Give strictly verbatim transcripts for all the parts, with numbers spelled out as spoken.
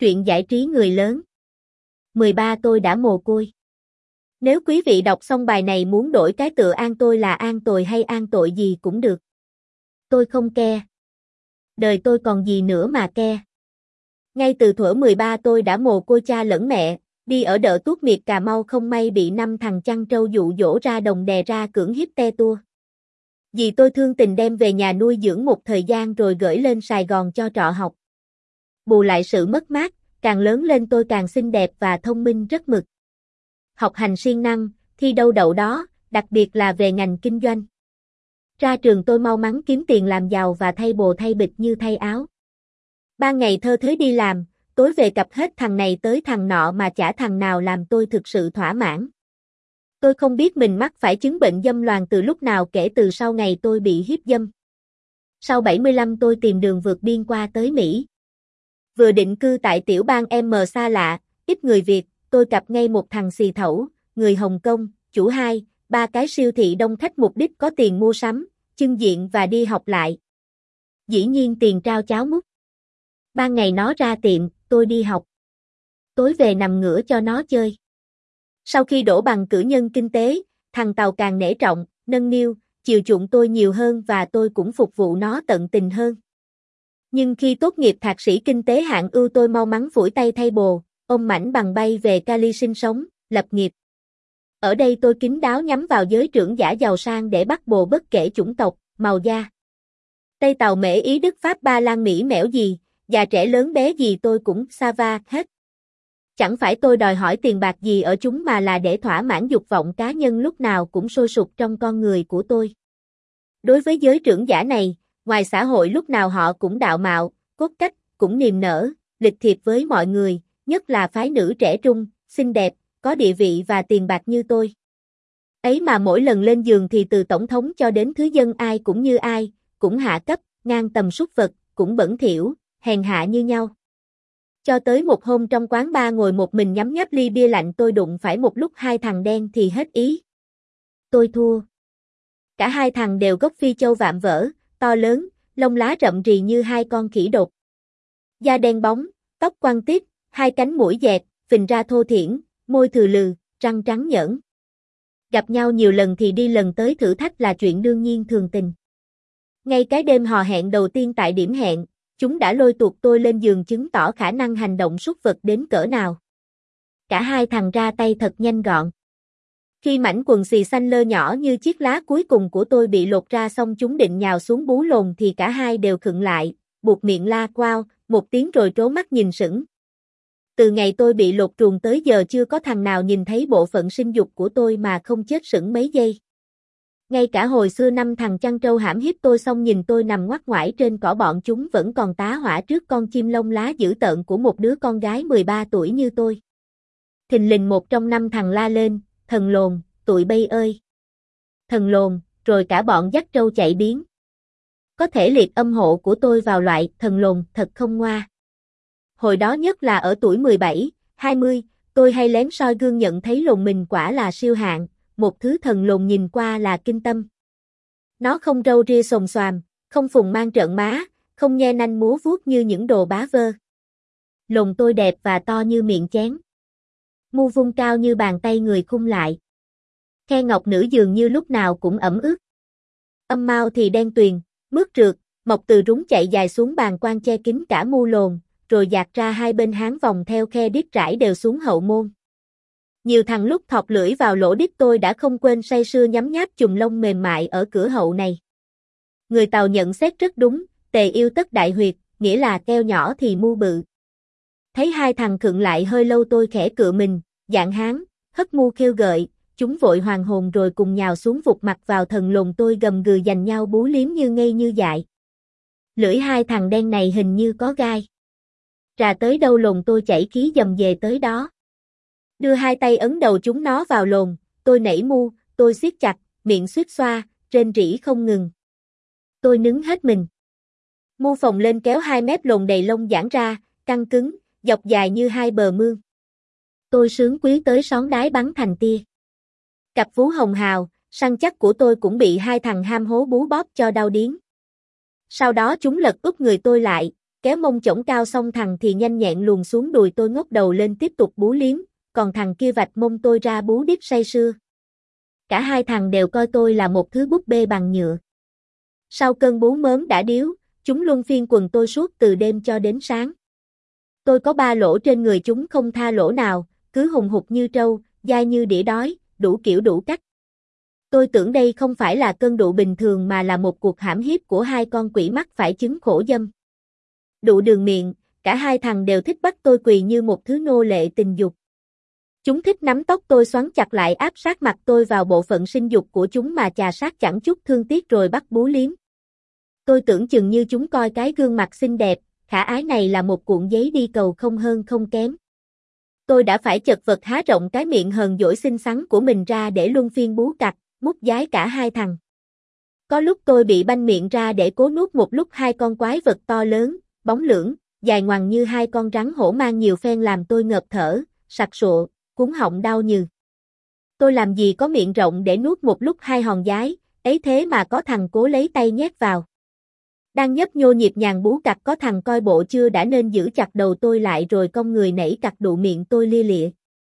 Truyện giải trí người lớn. mười ba tôi đã mồ côi. Nếu quý vị đọc xong bài này muốn đổi cái tựa an tôi là an tồi hay an tội gì cũng được. Tôi không ke. Đời tôi còn gì nữa mà ke. Ngay từ thuở mười ba tôi đã mồ côi cha lẫn mẹ, đi ở đợ tuốt miệt Cà Mau không may bị năm thằng chăn trâu dụ dỗ ra đồng đè ra cưỡng hiếp te tua. Dì tôi thương tình đem về nhà nuôi dưỡng một thời gian rồi gửi lên Sài Gòn cho trọ học. Bù lại sự mất mát, càng lớn lên tôi càng xinh đẹp và thông minh rất mực. Học hành siêng năng, thi đâu đậu đó, đặc biệt là về ngành kinh doanh. Ra trường tôi mau mắn kiếm tiền làm giàu và thay bồ thay bịch như thay áo. Ban ngày thơ thới đi làm, tối về cặp hết thằng này tới thằng nọ mà chả thằng nào làm tôi thực sự thỏa mãn. Tôi không biết mình mắc phải chứng bệnh dâm loạn từ lúc nào kể từ sau ngày tôi bị hiếp dâm. Sau bảy mươi lăm tôi tìm đường vượt biên qua tới Mỹ. Vừa định cư tại tiểu bang M xa lạ, ít người Việt, tôi cặp ngay một thằng xì thẩu, người Hồng Kông, chủ hai, ba cái siêu thị đông khách mục đích có tiền mua sắm, chưng diện và đi học lại. Dĩ nhiên tiền trao cháo múc. Ban ngày nó ra tiệm, tôi đi học. Tối về nằm ngửa cho nó chơi. Sau khi đổ bằng cử nhân kinh tế, thằng Tàu càng nể trọng, nâng niu, chiều chuộng tôi nhiều hơn và tôi cũng phục vụ nó tận tình hơn. Nhưng khi tốt nghiệp thạc sĩ kinh tế hạng ưu tôi mau mắn phủi tay thay bồ, ôm mảnh bằng bay về Cali sinh sống, lập nghiệp. Ở đây tôi kín đáo nhắm vào giới trưởng giả giàu sang để bắt bồ bất kể chủng tộc, màu da. Tây Tàu Mễ Ý Đức Pháp Ba Lan Mỹ mẻo gì, già trẻ lớn bé gì tôi cũng sa va hết. Chẳng phải tôi đòi hỏi tiền bạc gì ở chúng mà là để thỏa mãn dục vọng cá nhân lúc nào cũng sôi sục trong con người của tôi. Đối với giới trưởng giả này, ngoài xã hội lúc nào họ cũng đạo mạo, cốt cách, cũng niềm nở, lịch thiệp với mọi người, nhất là phái nữ trẻ trung, xinh đẹp, có địa vị và tiền bạc như tôi. Ấy mà mỗi lần lên giường thì từ tổng thống cho đến thứ dân ai cũng như ai, cũng hạ cấp, ngang tầm súc vật, cũng bẩn thỉu, hèn hạ như nhau. Cho tới một hôm trong quán bar ngồi một mình nhắm nháp ly bia lạnh tôi đụng phải một lúc hai thằng đen thì hết ý. Tôi thua. Cả hai thằng đều gốc phi châu vạm vỡ, to lớn, lông lá rậm rì như hai con khỉ đột. Da đen bóng, tóc quăn tít, hai cánh mũi dẹt, phình ra thô thiển, môi thừ lừ, răng trắng nhởn. Gặp nhau nhiều lần thì đi lần tới thử thách là chuyện đương nhiên thường tình. Ngay cái đêm hò hẹn đầu tiên tại điểm hẹn, chúng đã lôi tuột tôi lên giường chứng tỏ khả năng hành động súc vật đến cỡ nào. Cả hai thằng ra tay thật nhanh gọn. Khi mảnh quần xì xanh lơ nhỏ như chiếc lá cuối cùng của tôi bị lột ra xong chúng định nhào xuống bú lồn thì cả hai đều khựng lại, buộc miệng la quao, một tiếng rồi trố mắt nhìn sững. Từ ngày tôi bị lột truồng tới giờ chưa có thằng nào nhìn thấy bộ phận sinh dục của tôi mà không chết sững mấy giây. Ngay cả hồi xưa năm thằng chăn trâu hãm hiếp tôi xong nhìn tôi nằm ngoắt ngoải trên cỏ bọn chúng vẫn còn tá hỏa trước con chim lông lá dữ tợn của một đứa con gái mười ba tuổi như tôi. Thình lình một trong năm thằng la lên, thần lồn, tụi bay ơi. Thần lồn, rồi cả bọn dắt trâu chạy biến. Có thể liệt âm hộ của tôi vào loại thần lồn thật không ngoa. Hồi đó nhất là ở tuổi mười bảy, hai mươi, tôi hay lén soi gương nhận thấy lồn mình quả là siêu hạng, một thứ thần lồn nhìn qua là kinh tâm. Nó không râu ria xồm xoàm, không phùng mang trợn má, không nhe nanh múa vuốt như những đồ bá vơ. Lồn tôi đẹp và to như miệng chén. Mu vung cao như bàn tay người khung lại. Khe ngọc nữ dường như lúc nào cũng ẩm ướt. Âm mao thì đen tuyền, mướt rượt, mọc từ rúng chạy dài xuống bàn quan che kín cả mu lồn, rồi dạt ra hai bên háng vòng theo khe điếc trải đều xuống hậu môn. Nhiều thằng lúc thọc lưỡi vào lỗ đít tôi đã không quên say sưa nhấm nháp chùm lông mềm mại ở cửa hậu này. Người Tàu nhận xét rất đúng, tề yêu tất đại huyệt, nghĩa là keo nhỏ thì mu bự. Thấy hai thằng khựng lại hơi lâu tôi khẽ cựa mình, dạng hán, hất mu kêu gợi, chúng vội hoàn hồn rồi cùng nhào xuống vụt mặt vào thần lồn tôi gầm gừ giành nhau bú liếm như ngây như dại. Lưỡi hai thằng đen này hình như có gai. Rà tới đâu lồn tôi chảy khí dầm về tới đó. Đưa hai tay ấn đầu chúng nó vào lồn, tôi nảy mu, tôi siết chặt, miệng suýt xoa, rên rỉ không ngừng. Tôi nứng hết mình. Mu phồng lên kéo hai mép lồn đầy lông giãn ra, căng cứng, dọc dài như hai bờ mương. Tôi sướng quý tới xón đái bắn thành tia. Cặp vú hồng hào, săn chắc của tôi cũng bị hai thằng ham hố bú bóp cho đau điếng. Sau đó chúng lật úp người tôi lại, kéo mông chổng cao xong thằng thì nhanh nhẹn luồn xuống đùi tôi ngóc đầu lên tiếp tục bú liếm, còn thằng kia vạch mông tôi ra bú đít say sưa. Cả hai thằng đều coi tôi là một thứ búp bê bằng nhựa. Sau cơn bú mớm đã điếu, chúng luân phiên quần tôi suốt từ đêm cho đến sáng. Tôi có ba lỗ trên người chúng không tha lỗ nào, cứ hùng hục như trâu, dai như đĩa đói, đủ kiểu đủ cách. Tôi tưởng đây không phải là cơn đụ bình thường mà là một cuộc hãm hiếp của hai con quỷ mắc phải chứng khổ dâm. Đụ đường miệng, cả hai thằng đều thích bắt tôi quỳ như một thứ nô lệ tình dục. Chúng thích nắm tóc tôi xoắn chặt lại áp sát mặt tôi vào bộ phận sinh dục của chúng mà chà sát chẳng chút thương tiếc rồi bắt bú liếm. Tôi tưởng chừng như chúng coi cái gương mặt xinh đẹp, khả ái này là một cuộn giấy đi cầu không hơn không kém. Tôi đã phải chật vật há rộng cái miệng hờn dỗi xinh xắn của mình ra để luân phiên bú cặt, mút dái cả hai thằng. Có lúc tôi bị banh miệng ra để cố nuốt một lúc hai con quái vật to lớn, bóng lưỡng, dài ngoằng như hai con rắn hổ mang nhiều phen làm tôi ngợp thở, sặc sụa, cuống họng đau nhừ. Tôi làm gì có miệng rộng để nuốt một lúc hai hòn dái, ấy thế mà có thằng cố lấy tay nhét vào. Đang nhấp nhô nhịp nhàng bú cặt có thằng coi bộ chưa đã nên giữ chặt đầu tôi lại rồi cong người nảy cặt đụ miệng tôi lia lịa.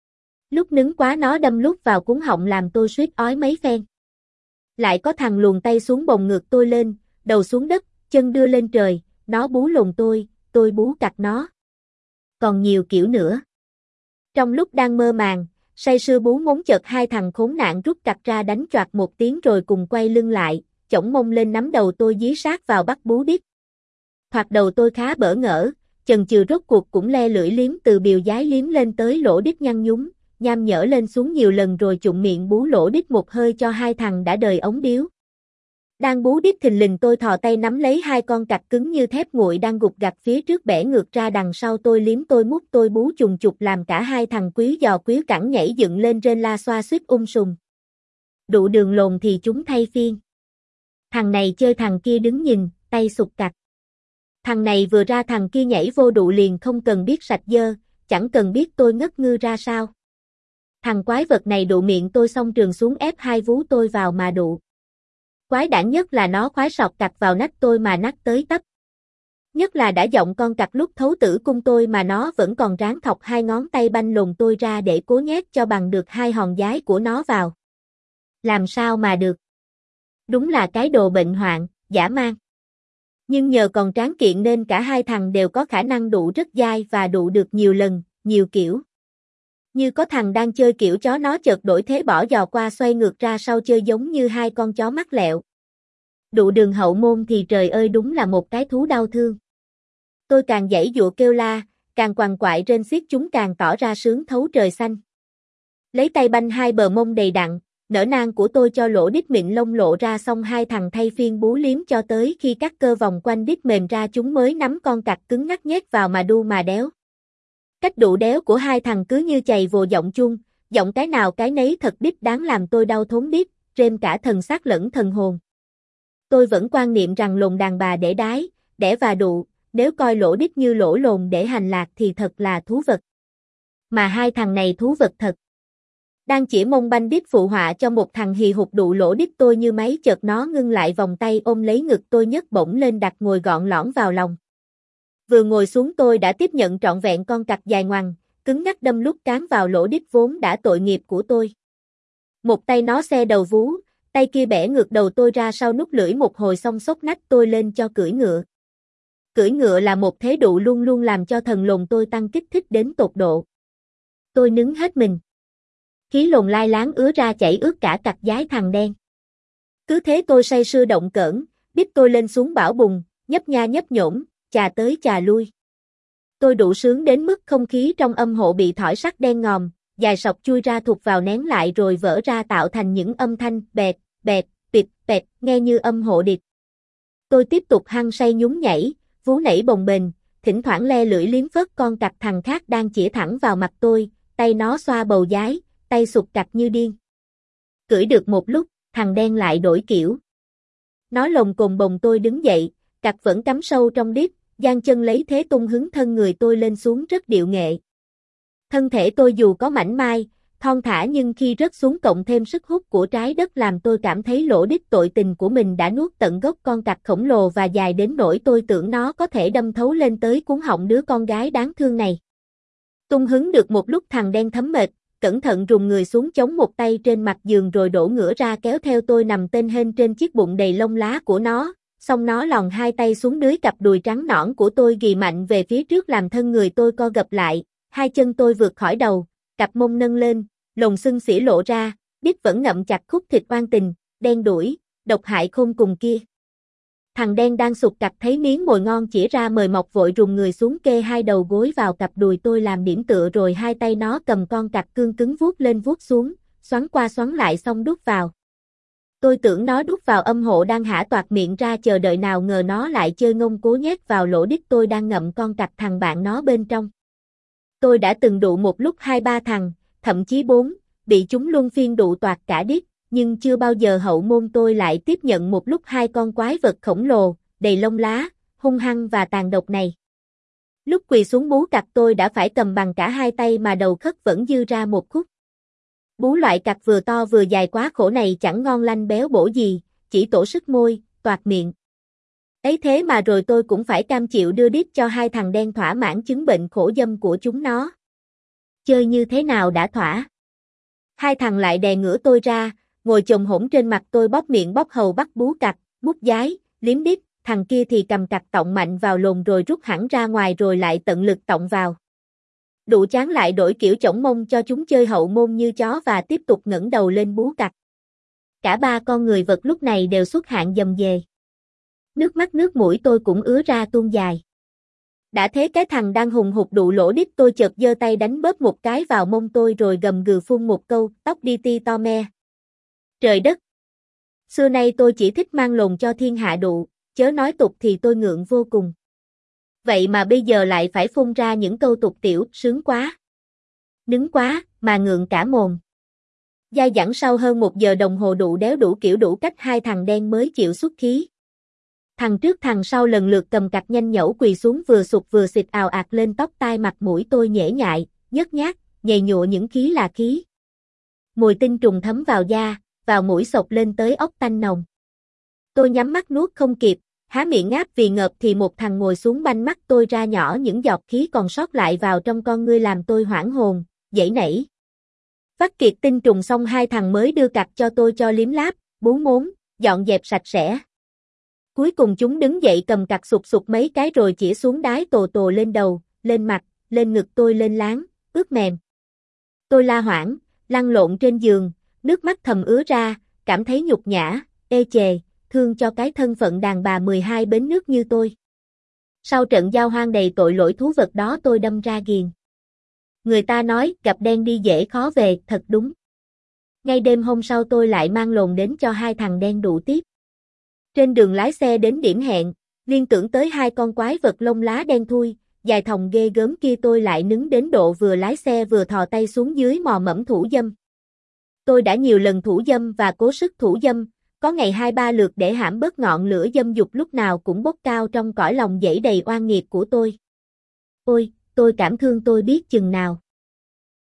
Lúc nứng quá nó đâm lút vào cuống họng làm tôi suýt ói mấy phen. Lại có thằng luồn tay xuống bồng ngực tôi lên, đầu xuống đất, chân đưa lên trời, nó bú lồn tôi, tôi bú cặt nó. Còn nhiều kiểu nữa. Trong lúc đang mơ màng, say sưa bú mống chợt hai thằng khốn nạn rút cặt ra đánh choạc một tiếng rồi cùng quay lưng lại, chổng mông lên nắm đầu tôi dí sát vào bắt bú đít. Thoạt đầu tôi khá bỡ ngỡ, chần chừ rốt cuộc cũng le lưỡi liếm từ biều dái liếm lên tới lỗ đít nhăn nhúm, nham nhở lên xuống nhiều lần rồi trụng miệng bú lỗ đít một hơi cho hai thằng đã đời ống điếu. Đang bú đít thình lình tôi thò tay nắm lấy hai con cặt cứng như thép nguội đang gục gặt phía trước bẻ ngược ra đằng sau tôi liếm tôi mút tôi bú trùng trục làm cả hai thằng quý giò quý cẳng nhảy dựng lên trên la xoa suýt um sùm. Đụ đường lồn thì chúng thay phiên. Thằng này chơi thằng kia đứng nhìn, tay sụt cặt. Thằng này vừa ra thằng kia nhảy vô đụ liền không cần biết sạch dơ, chẳng cần biết tôi ngất ngư ra sao. Thằng quái vật này đụ miệng tôi xong trường xuống ép hai vú tôi vào mà đụ. Quái đản nhất là nó khoái sọt cặt vào nách tôi mà nách tới tấp. Nhất là đã giọng con cặt lúc thấu tử cung tôi mà nó vẫn còn ráng thọc hai ngón tay banh lồn tôi ra để cố nhét cho bằng được hai hòn dái của nó vào. Làm sao mà được. Đúng là cái đồ bệnh hoạn, dã man. Nhưng nhờ còn tráng kiện nên cả hai thằng đều có khả năng đụ rất dai và đụ được nhiều lần, nhiều kiểu. Như có thằng đang chơi kiểu chó nó chợt đổi thế bỏ giò qua xoay ngược ra sau chơi giống như hai con chó mắt lẹo. Đụ đường hậu môn thì trời ơi đúng là một cái thú đau thương. Tôi càng giãy giụa kêu la, càng quằn quại trên xiết chúng càng tỏ ra sướng thấu trời xanh. Lấy tay banh hai bờ mông đầy đặn, nở nang của tôi cho lỗ đít mịn lông lộ ra xong hai thằng thay phiên bú liếm cho tới khi các cơ vòng quanh đít mềm ra chúng mới nắm con cặt cứng ngắc nhét vào mà đu mà đéo. Cách đụ đéo của hai thằng cứ như chày vồ giọng chung, giọng cái nào cái nấy thật đít đáng làm tôi đau thốn đít, rêm cả thần xác lẫn thần hồn. Tôi vẫn quan niệm rằng lồn đàn bà để đái, đẻ và đụ, nếu coi lỗ đít như lỗ lồn để hành lạc thì thật là thú vật. Mà hai thằng này thú vật thật. Đang chỉ mông banh đít phụ họa cho một thằng hì hục đụ lỗ đít tôi như máy chợt nó ngưng lại vòng tay ôm lấy ngực tôi nhấc bổng lên đặt ngồi gọn lõn vào lòng. Vừa ngồi xuống tôi đã tiếp nhận trọn vẹn con cặt dài ngoằng, cứng ngắc đâm lúc cán vào lỗ đít vốn đã tội nghiệp của tôi. Một tay nó xe đầu vú, tay kia bẻ ngược đầu tôi ra sau nút lưỡi một hồi xong xốc nách tôi lên cho cưỡi ngựa. Cưỡi ngựa là một thế đụ luôn luôn làm cho thần lồn tôi tăng kích thích đến tột độ. Tôi nứng hết mình. Khí lồn lai láng ứa ra chảy ướt cả cặt dái thằng đen. Cứ thế tôi say sưa động cỡn, đít tôi lên xuống bão bùng, nhấp nha nhấp nhổm, chà tới chà lui. Tôi đủ sướng đến mức không khí trong âm hộ bị thỏi sắt đen ngòm, dài sọc chui ra thụt vào nén lại rồi vỡ ra tạo thành những âm thanh bẹt, bẹt, bịt, bẹt, nghe như âm hộ điệp. Tôi tiếp tục hăng say nhún nhảy, vú nảy bồng bềnh, thỉnh thoảng le lưỡi liếm phớt con cặt thằng khác đang chĩa thẳng vào mặt tôi, tay nó xoa bầu dái, tay sụt cặt như điên. Cưỡi được một lúc, thằng đen lại đổi kiểu. Nó lồng cồn bồng tôi đứng dậy, cặt vẫn cắm sâu trong đít, giang chân lấy thế tung hứng thân người tôi lên xuống rất điệu nghệ. Thân thể tôi dù có mảnh mai, thon thả nhưng khi rớt xuống cộng thêm sức hút của trái đất làm tôi cảm thấy lỗ đít tội tình của mình đã nuốt tận gốc con cặc khổng lồ và dài đến nỗi tôi tưởng nó có thể đâm thấu lên tới cuống họng đứa con gái đáng thương này. Tung hứng được một lúc thằng đen thấm mệt, cẩn thận rùng người xuống chống một tay trên mặt giường rồi đổ ngửa ra kéo theo tôi nằm tên hên trên chiếc bụng đầy lông lá của nó, xong nó lòn hai tay xuống dưới cặp đùi trắng nõn của tôi ghì mạnh về phía trước làm thân người tôi co gập lại, hai chân tôi vượt khỏi đầu, cặp mông nâng lên, lồng xưng xỉa lộ ra, đít vẫn ngậm chặt khúc thịt oan tình, đen đuổi, độc hại khôn cùng kia. Thằng đen đang sụt cặt thấy miếng mồi ngon chỉ ra mời mọc vội rùng người xuống kê hai đầu gối vào cặp đùi tôi làm điểm tựa rồi hai tay nó cầm con cặc cương cứng vuốt lên vuốt xuống, xoắn qua xoắn lại xong đút vào. Tôi tưởng nó đút vào âm hộ đang hả toạc miệng ra chờ đợi nào ngờ nó lại chơi ngông cố nhét vào lỗ đít tôi đang ngậm con cặc thằng bạn nó bên trong. Tôi đã từng đụ một lúc hai ba thằng, thậm chí bốn, bị chúng luân phiên đụ toạc cả đít, nhưng chưa bao giờ hậu môn tôi lại tiếp nhận một lúc hai con quái vật khổng lồ, đầy lông lá, hung hăng và tàn độc này. Lúc quỳ xuống bú cặc tôi đã phải cầm bằng cả hai tay mà đầu khất vẫn dư ra một khúc. Bú loại cặc vừa to vừa dài quá khổ này chẳng ngon lanh béo bổ gì, chỉ tổ sức môi, toạc miệng. Ấy thế mà rồi tôi cũng phải cam chịu đưa đít cho hai thằng đen thỏa mãn chứng bệnh khổ dâm của chúng nó. Chơi như thế nào đã thỏa. Hai thằng lại đè ngửa tôi ra, ngồi chồm hổm trên mặt tôi bóp miệng bóp hầu bắt bú cặc, mút giái, liếm đít, thằng kia thì cầm cặc tọng mạnh vào lồn rồi rút hẳn ra ngoài rồi lại tận lực tọng vào. Đụ chán lại đổi kiểu chổng mông cho chúng chơi hậu môn như chó và tiếp tục ngẩng đầu lên bú cặc. Cả ba con người vật lúc này đều xuất hạn dầm dề. Nước mắt nước mũi tôi cũng ứa ra tuôn dài. Đã thế cái thằng đang hùng hục đụ lỗ đít tôi chợt giơ tay đánh bóp một cái vào mông tôi rồi gầm gừ phun một câu, tóc đi ti to me. Trời đất! Xưa nay tôi chỉ thích mang lồn cho thiên hạ đụ, chớ nói tục thì tôi ngượng vô cùng. Vậy mà bây giờ lại phải phun ra những câu tục tiểu, sướng quá. Nứng quá, mà ngượng cả mồm. Dai dẳng sau hơn một giờ đồng hồ đụ đéo đủ kiểu đủ cách hai thằng đen mới chịu xuất khí. Thằng trước thằng sau lần lượt cầm cặc nhanh nhẩu quỳ xuống vừa sụt vừa xịt ào ạt lên tóc tai mặt mũi tôi nhễ nhại, nhớt nhát, nhầy nhụa những khí là khí. Mùi tinh trùng thấm vào da, vào mũi xộc lên tới óc tanh nồng. Tôi nhắm mắt nuốt không kịp, há miệng ngáp vì ngợp thì một thằng ngồi xuống banh mắt tôi ra nhỏ những giọt khí còn sót lại vào trong con ngươi làm tôi hoảng hồn, dãy nảy. Vắt kiệt tinh trùng xong hai thằng mới đưa cặc cho tôi cho liếm láp, bú mốn, dọn dẹp sạch sẽ. Cuối cùng chúng đứng dậy cầm cặc sụt sụt mấy cái rồi chĩa xuống đái tồ tồ lên đầu, lên mặt, lên ngực tôi lên láng, ướt mềm. Tôi la hoảng, lăn lộn trên giường, nước mắt thầm ứa ra, cảm thấy nhục nhã, ê chề, thương cho cái thân phận đàn bà mười hai bến nước như tôi. Sau trận giao hoang đầy tội lỗi thú vật đó tôi đâm ra ghiền. Người ta nói gặp đen đi dễ khó về, thật đúng. Ngay đêm hôm sau tôi lại mang lồn đến cho hai thằng đen đụ tiếp. Trên đường lái xe đến điểm hẹn, liên tưởng tới hai con quái vật lông lá đen thui, dài thòng ghê gớm kia tôi lại nứng đến độ vừa lái xe vừa thò tay xuống dưới mò mẫm thủ dâm. Tôi đã nhiều lần thủ dâm và cố sức thủ dâm, có ngày hai ba lượt để hãm bớt ngọn lửa dâm dục lúc nào cũng bốc cao trong cõi lòng dẫy đầy oan nghiệt của tôi. Ôi, tôi cảm thương tôi biết chừng nào.